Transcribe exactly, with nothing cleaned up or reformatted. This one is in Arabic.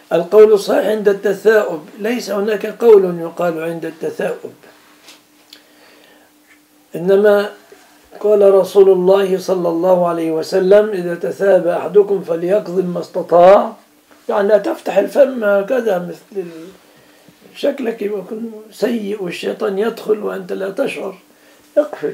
القول الصحيح عند التثاؤب، ليس هناك قول يقال عند التثاؤب، إنما قال رسول الله صلى الله عليه وسلم: إذا تثاب أحدكم فليقضي ما استطاع، يعني لا تفتح الفم هكذا مثل شكلك يكون سيء والشيطان يدخل وأنت لا تشعر، اقفل.